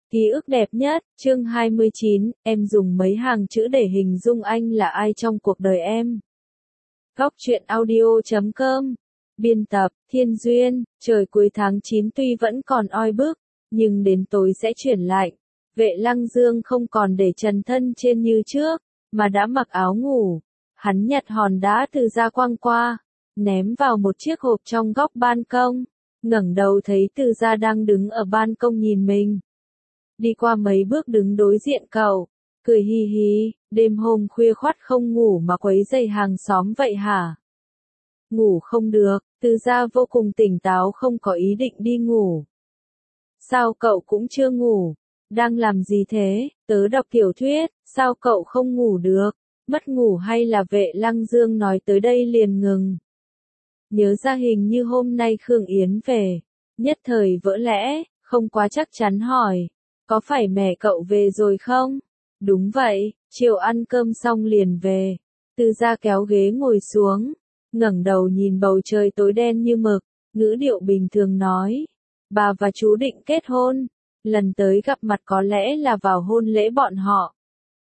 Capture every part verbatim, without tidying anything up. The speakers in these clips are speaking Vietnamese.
Ký ức đẹp nhất, chương hai mươi chín, em dùng mấy hàng chữ để hình dung anh là ai trong cuộc đời em. Góc truyện audio chấm com. Biên tập, Thiên Duyên, trời cuối tháng chín tuy vẫn còn oi bức, nhưng đến tối sẽ chuyển lạnh. Vệ Lăng Dương không còn để trần thân trên như trước, mà đã mặc áo ngủ. Hắn nhặt hòn đá từ Gia Quang qua, ném vào một chiếc hộp trong góc ban công. Ngẩng đầu thấy Từ Gia đang đứng ở ban công nhìn mình. Đi qua mấy bước đứng đối diện cậu, cười hi hi, đêm hôm khuya khoắt không ngủ mà quấy rầy hàng xóm vậy hả? Ngủ không được, Từ Gia vô cùng tỉnh táo không có ý định đi ngủ. Sao cậu cũng chưa ngủ? Đang làm gì thế? Tớ đọc tiểu thuyết, sao cậu không ngủ được? Mất ngủ hay là Vệ Lăng Dương nói tới đây liền ngừng. Nhớ ra hình như hôm nay Khương Yến về, nhất thời vỡ lẽ, không quá chắc chắn hỏi. Có phải mẹ cậu về rồi không? Đúng vậy, chiều ăn cơm xong liền về. Từ Gia kéo ghế ngồi xuống, ngẩng đầu nhìn bầu trời tối đen như mực, ngữ điệu bình thường nói. Bà và chú định kết hôn, lần tới gặp mặt có lẽ là vào hôn lễ bọn họ.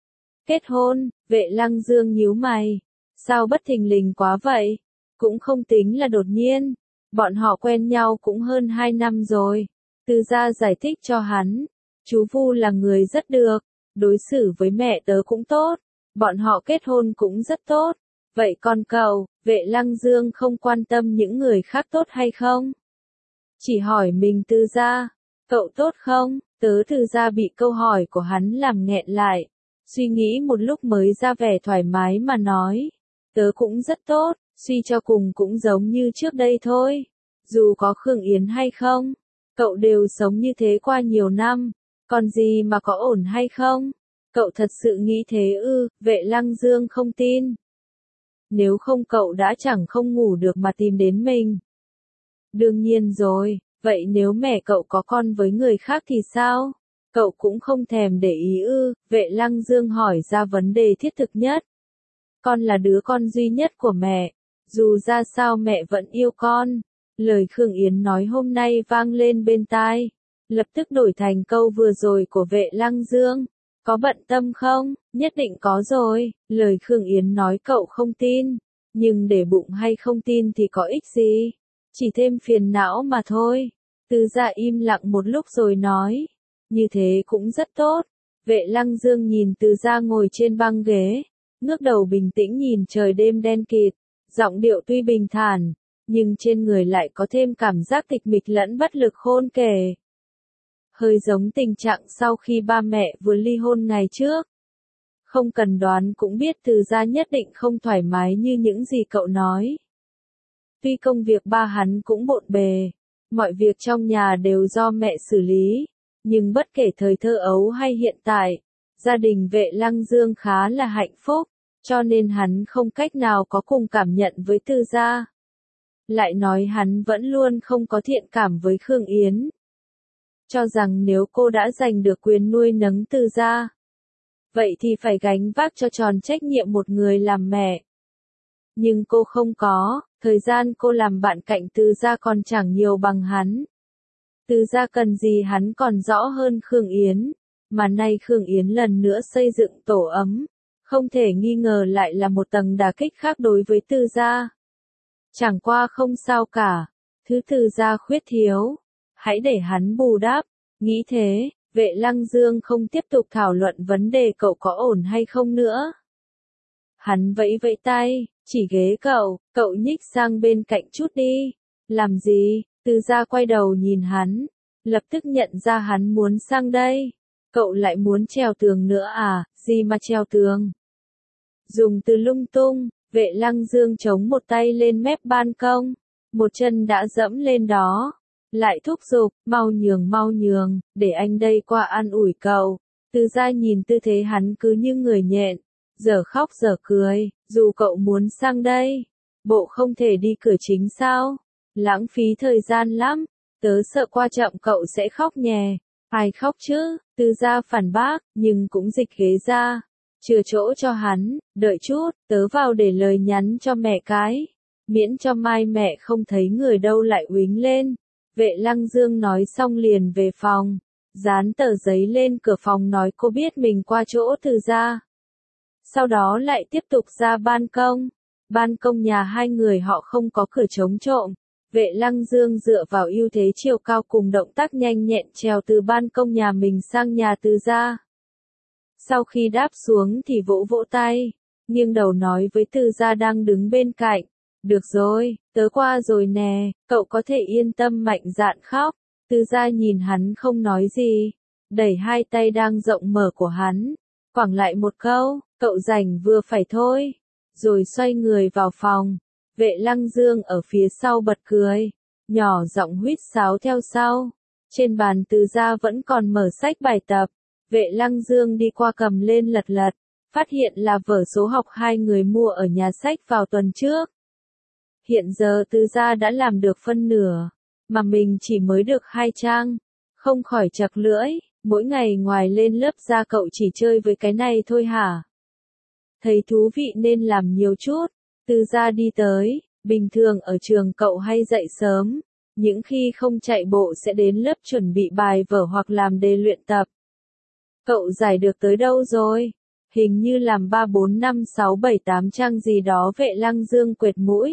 Kết hôn, Vệ Lăng Dương nhíu mày. Sao bất thình lình quá vậy? Cũng không tính là đột nhiên, bọn họ quen nhau cũng hơn hai năm rồi. Từ Gia giải thích cho hắn. Chú Vu là người rất được, đối xử với mẹ tớ cũng tốt, bọn họ kết hôn cũng rất tốt. Vậy còn cậu, Vệ Lăng Dương không quan tâm những người khác tốt hay không? Chỉ hỏi mình Từ Gia, cậu tốt không? Tớ Từ Gia bị câu hỏi của hắn làm nghẹn lại, suy nghĩ một lúc mới ra vẻ thoải mái mà nói. Tớ cũng rất tốt, suy cho cùng cũng giống như trước đây thôi. Dù có Khương Yến hay không, cậu đều sống như thế qua nhiều năm. Còn gì mà có ổn hay không? Cậu thật sự nghĩ thế ư? Vệ Lăng Dương không tin. Nếu không cậu đã chẳng không ngủ được mà tìm đến mình. Đương nhiên rồi, vậy nếu mẹ cậu có con với người khác thì sao? Cậu cũng không thèm để ý ư? Vệ Lăng Dương hỏi ra vấn đề thiết thực nhất. Con là đứa con duy nhất của mẹ, dù ra sao mẹ vẫn yêu con. Lời Khương Yến nói hôm nay vang lên bên tai. Lập tức đổi thành câu vừa rồi của Vệ Lăng Dương. Có bận tâm không? Nhất định có rồi. Lời Khương Yến nói cậu không tin. Nhưng để bụng hay không tin thì có ích gì? Chỉ thêm phiền não mà thôi. Từ Gia im lặng một lúc rồi nói. Như thế cũng rất tốt. Vệ Lăng Dương nhìn Từ Gia ngồi trên băng ghế. Ngước đầu bình tĩnh nhìn trời đêm đen kịt. Giọng điệu tuy bình thản, nhưng trên người lại có thêm cảm giác tịch mịch lẫn bất lực khôn kể. Hơi giống tình trạng sau khi ba mẹ vừa ly hôn ngày trước. Không cần đoán cũng biết Từ Gia nhất định không thoải mái như những gì cậu nói. Tuy công việc ba hắn cũng bộn bề, mọi việc trong nhà đều do mẹ xử lý, nhưng bất kể thời thơ ấu hay hiện tại, gia đình Vệ Lăng Dương khá là hạnh phúc, cho nên hắn không cách nào có cùng cảm nhận với Từ Gia. Lại nói hắn vẫn luôn không có thiện cảm với Khương Yến. Cho rằng nếu cô đã giành được quyền nuôi nấng Từ Gia, vậy thì phải gánh vác cho tròn trách nhiệm một người làm mẹ. Nhưng cô không có, thời gian cô làm bạn cạnh Từ Gia còn chẳng nhiều bằng hắn. Từ Gia cần gì hắn còn rõ hơn Khương Yến, mà nay Khương Yến lần nữa xây dựng tổ ấm, không thể nghi ngờ lại là một tầng đả kích khác đối với Từ Gia. Chẳng qua không sao cả, thứ Từ Gia khuyết thiếu. Hãy để hắn bù đắp. Nghĩ thế, Vệ Lăng Dương không tiếp tục thảo luận vấn đề cậu có ổn hay không nữa. Hắn vẫy vẫy tay, chỉ ghế cậu, cậu nhích sang bên cạnh chút đi. Làm gì? Từ Gia quay đầu nhìn hắn, lập tức nhận ra hắn muốn sang đây. Cậu lại muốn trèo tường nữa à? Gì mà trèo tường? Dùng từ lung tung, Vệ Lăng Dương chống một tay lên mép ban công, một chân đã dẫm lên đó. Lại thúc giục, mau nhường mau nhường, để anh đây qua an ủi cậu. Từ Gia nhìn tư thế hắn cứ như người nhện, giờ khóc giờ cười, dù cậu muốn sang đây, bộ không thể đi cửa chính sao? Lãng phí thời gian lắm, tớ sợ qua chậm cậu sẽ khóc nhè. Ai khóc chứ? Từ Gia phản bác, nhưng cũng dịch ghế ra, chừa chỗ cho hắn, đợi chút, tớ vào để lời nhắn cho mẹ cái, miễn cho mai mẹ không thấy người đâu lại uýnh lên. Vệ Lăng Dương nói xong liền về phòng. dán tờ giấy lên cửa phòng nói cô biết mình qua chỗ Từ gia. Sau đó lại tiếp tục ra ban công. Ban công nhà hai người họ không có cửa chống trộm. Vệ Lăng Dương dựa vào ưu thế chiều cao cùng động tác nhanh nhẹn trèo từ ban công nhà mình sang nhà Từ gia. Sau khi đáp xuống thì vỗ vỗ tay, nghiêng đầu nói với Từ gia đang đứng bên cạnh. Được rồi, tớ qua rồi nè, cậu có thể yên tâm mạnh dạn khóc. Từ gia nhìn hắn không nói gì, đẩy hai tay đang rộng mở của hắn, quẳng lại một câu, cậu rảnh vừa phải thôi, rồi xoay người vào phòng. Vệ Lăng Dương ở phía sau bật cười, nhỏ giọng huýt sáo theo sau. Trên bàn Từ gia vẫn còn mở sách bài tập, Vệ Lăng Dương đi qua cầm lên lật lật, phát hiện là vở số học hai người mua ở nhà sách vào tuần trước. Hiện giờ Từ gia đã làm được phân nửa, mà mình chỉ mới được hai trang, không khỏi chật lưỡi, mỗi ngày ngoài lên lớp ra cậu chỉ chơi với cái này thôi hả? Thấy thú vị nên làm nhiều chút. Từ gia đi tới, bình thường ở trường cậu hay dậy sớm, những khi không chạy bộ sẽ đến lớp chuẩn bị bài vở hoặc làm đề luyện tập. Cậu giải được tới đâu rồi? Hình như làm ba bốn năm sáu bảy tám trang gì đó. Vệ Lăng Dương quệt mũi.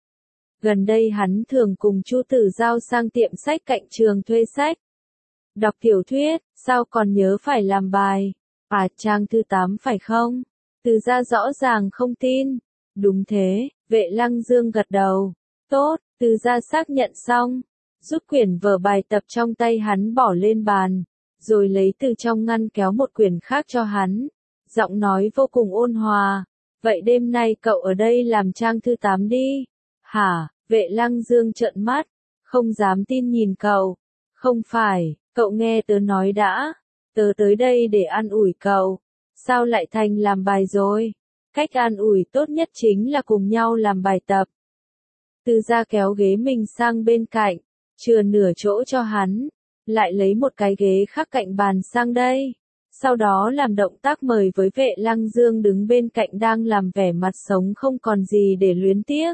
Gần đây hắn thường cùng Chu Tử Giao sang tiệm sách cạnh trường thuê sách. Đọc tiểu thuyết, sao còn nhớ phải làm bài? À, trang thứ tám phải không? Từ gia rõ ràng không tin. Đúng thế, Vệ Lăng Dương gật đầu. Tốt, Từ gia xác nhận xong, rút quyển vở bài tập trong tay hắn bỏ lên bàn, rồi lấy từ trong ngăn kéo một quyển khác cho hắn. Giọng nói vô cùng ôn hòa. Vậy đêm nay cậu ở đây làm trang thứ tám đi. Hả? Vệ Lăng Dương trợn mắt, không dám tin nhìn cậu. Không phải, cậu nghe tớ nói đã. Tớ tới đây để an ủi cậu. Sao lại thành làm bài rồi? Cách an ủi tốt nhất chính là cùng nhau làm bài tập. Từ gia kéo ghế mình sang bên cạnh, chừa nửa chỗ cho hắn, lại lấy một cái ghế khác cạnh bàn sang đây. Sau đó làm động tác mời với Vệ Lăng Dương đứng bên cạnh đang làm vẻ mặt sống không còn gì để luyến tiếc.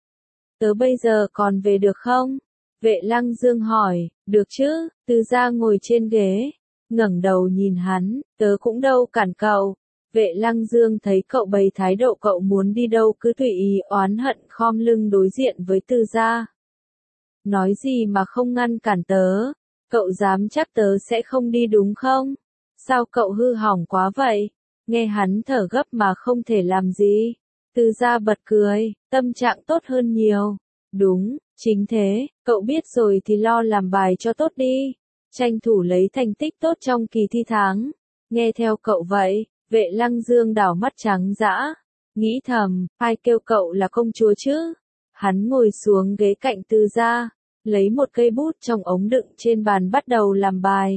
Tớ bây giờ còn về được không? Vệ Lăng Dương hỏi. Được chứ? Từ gia ngồi trên ghế, ngẩng đầu nhìn hắn. Tớ cũng đâu cản cậu. Vệ Lăng Dương thấy cậu bày thái độ cậu muốn đi đâu cứ tùy ý, oán hận khom lưng đối diện với Từ gia. Nói gì mà không ngăn cản tớ? Cậu dám chắc tớ sẽ không đi đúng không? Sao cậu hư hỏng quá vậy? Nghe hắn thở gấp mà không thể làm gì. Từ gia bật cười, tâm trạng tốt hơn nhiều. Đúng, chính thế, cậu biết rồi thì lo làm bài cho tốt đi. Tranh thủ lấy thành tích tốt trong kỳ thi tháng. Nghe theo cậu vậy. Vệ Lăng Dương đảo mắt trắng dã, nghĩ thầm, ai kêu cậu là công chúa chứ? Hắn ngồi xuống ghế cạnh Từ gia, lấy một cây bút trong ống đựng trên bàn bắt đầu làm bài.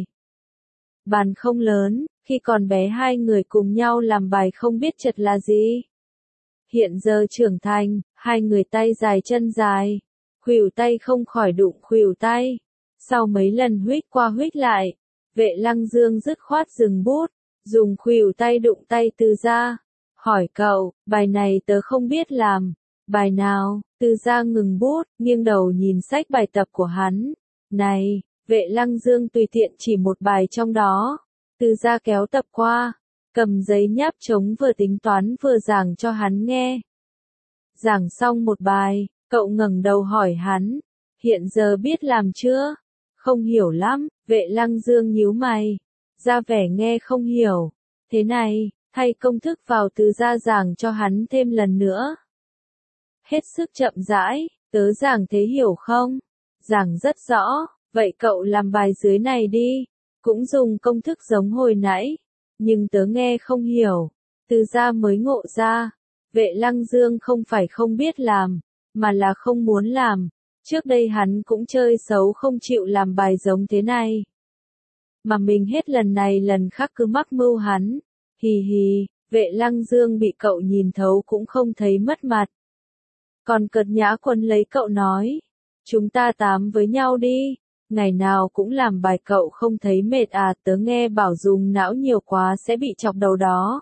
Bàn không lớn, khi còn bé hai người cùng nhau làm bài không biết chật là gì. Hiện giờ trưởng thành, hai người tay dài chân dài, khuỷu tay không khỏi đụng khuỷu tay. Sau mấy lần huých qua huých lại, Vệ Lăng Dương dứt khoát dừng bút, dùng khuỷu tay đụng tay Từ gia. Hỏi cậu, bài này tớ không biết làm. Bài nào? Từ gia ngừng bút, nghiêng đầu nhìn sách bài tập của hắn. Này, Vệ Lăng Dương tùy tiện chỉ một bài trong đó. Từ gia kéo tập qua, cầm giấy nháp trống vừa tính toán vừa giảng cho hắn nghe. Giảng xong một bài, cậu ngẩng đầu hỏi hắn, hiện giờ biết làm chưa? Không hiểu lắm. Vệ Lăng Dương nhíu mày, ra vẻ nghe không hiểu. Thế này, thay công thức vào Từ gia giảng cho hắn thêm lần nữa. Hết sức chậm rãi, tớ giảng thế hiểu không? Giảng rất rõ, vậy cậu làm bài dưới này đi. Cũng dùng công thức giống hồi nãy, nhưng tớ nghe không hiểu. Từ gia mới ngộ ra, Vệ Lăng Dương không phải không biết làm, mà là không muốn làm. Trước đây hắn cũng chơi xấu không chịu làm bài giống thế này. Mà mình hết lần này lần khác cứ mắc mưu hắn. Hì hì, Vệ Lăng Dương bị cậu nhìn thấu cũng không thấy mất mặt. Còn cợt nhã quấn lấy cậu nói, chúng ta tám với nhau đi. Ngày nào cũng làm bài cậu không thấy mệt à? Tớ nghe bảo dùng não nhiều quá sẽ bị chọc đầu đó.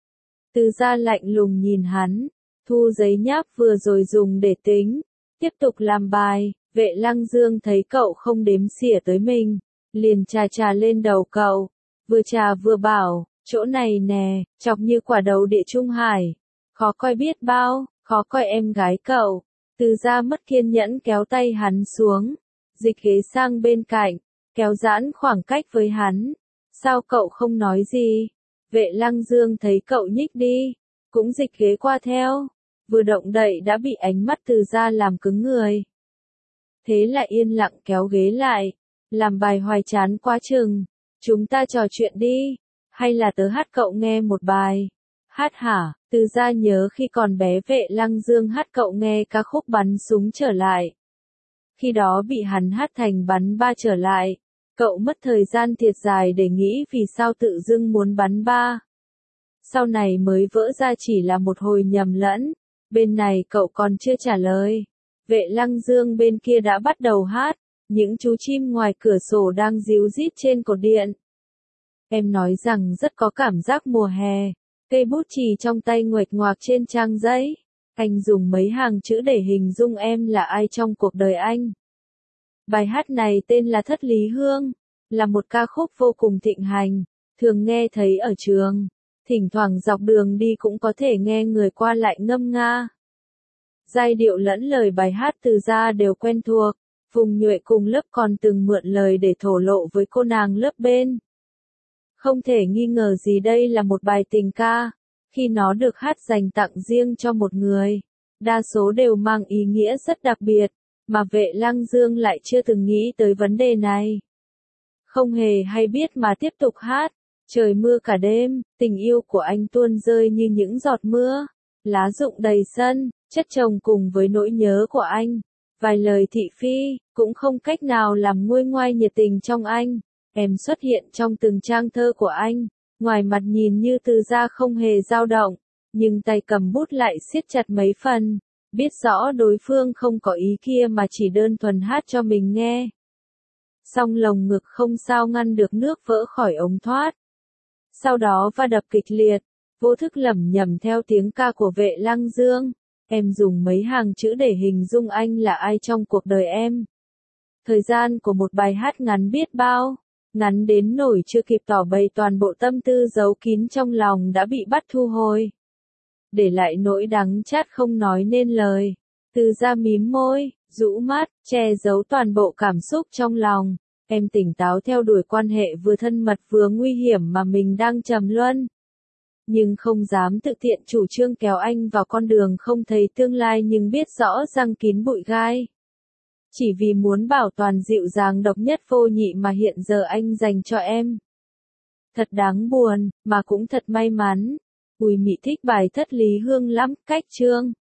Từ gia lạnh lùng nhìn hắn, thu giấy nháp vừa rồi dùng để tính, tiếp tục làm bài. Vệ Lăng Dương thấy cậu không đếm xỉa tới mình, liền chà chà lên đầu cậu, vừa chà vừa bảo, chỗ này nè, chọc như quả đầu địa Trung Hải, khó coi biết bao, khó coi em gái cậu. Từ Gia mất kiên nhẫn kéo tay hắn xuống, dịch ghế sang bên cạnh, kéo giãn khoảng cách với hắn. Sao cậu không nói gì? Vệ Lăng Dương thấy cậu nhích đi, cũng dịch ghế qua theo, vừa động đậy đã bị ánh mắt Từ Gia làm cứng người. Thế lại yên lặng kéo ghế lại, làm bài hoài chán quá chừng. Chúng ta trò chuyện đi, hay là tớ hát cậu nghe một bài? Hát hả? Từ Gia nhớ khi còn bé Vệ Lăng Dương hát cậu nghe ca khúc Bắn Súng Trở Lại. Khi đó bị hắn hát thành Bắn Ba Trở Lại, cậu mất thời gian thiệt dài để nghĩ vì sao tự dưng muốn bắn ba. Sau này mới vỡ ra chỉ là một hồi nhầm lẫn, bên này cậu còn chưa trả lời. Vệ Lăng Dương bên kia đã bắt đầu hát, những chú chim ngoài cửa sổ đang ríu rít trên cột điện. Em nói rằng rất có cảm giác mùa hè, cây bút chì trong tay nguệch ngoạc trên trang giấy. Anh dùng mấy hàng chữ để hình dung em là ai trong cuộc đời anh. Bài hát này tên là Thất Lý Hương, là một ca khúc vô cùng thịnh hành, thường nghe thấy ở trường, thỉnh thoảng dọc đường đi cũng có thể nghe người qua lại ngâm nga. Giai điệu lẫn lời bài hát Từ Gia đều quen thuộc, Phùng Nhuệ cùng lớp còn từng mượn lời để thổ lộ với cô nàng lớp bên. Không thể nghi ngờ gì đây là một bài tình ca, khi nó được hát dành tặng riêng cho một người, đa số đều mang ý nghĩa rất đặc biệt, mà Vệ Lăng Dương lại chưa từng nghĩ tới vấn đề này. Không hề hay biết mà tiếp tục hát, trời mưa cả đêm, tình yêu của anh tuôn rơi như những giọt mưa, lá rụng đầy sân, chất chồng cùng với nỗi nhớ của anh, vài lời thị phi, cũng không cách nào làm nguôi ngoai nhiệt tình trong anh. Em xuất hiện trong từng trang thơ của anh, ngoài mặt nhìn như Từ Gia không hề dao động, nhưng tay cầm bút lại siết chặt mấy phần, biết rõ đối phương không có ý kia mà chỉ đơn thuần hát cho mình nghe. Song lồng ngực không sao ngăn được nước vỡ khỏi ống thoát. Sau đó va đập kịch liệt, vô thức lẩm nhẩm theo tiếng ca của Vệ Lăng Dương. Em dùng mấy hàng chữ để hình dung anh là ai trong cuộc đời em. Thời gian của một bài hát ngắn biết bao, ngắn đến nỗi chưa kịp tỏ bày toàn bộ tâm tư giấu kín trong lòng đã bị bắt thu hồi. Để lại nỗi đắng chát không nói nên lời. Từ Gia mím môi, rũ mắt, che giấu toàn bộ cảm xúc trong lòng. Em tỉnh táo theo đuổi quan hệ vừa thân mật vừa nguy hiểm mà mình đang trầm luân. Nhưng không dám tự tiện chủ trương kéo anh vào con đường không thấy tương lai nhưng biết rõ răng kín bụi gai. Chỉ vì muốn bảo toàn dịu dàng độc nhất vô nhị mà hiện giờ anh dành cho em. Thật đáng buồn, mà cũng thật may mắn. Bùi Mị thích bài Thất Lý Hương lắm, cách chương.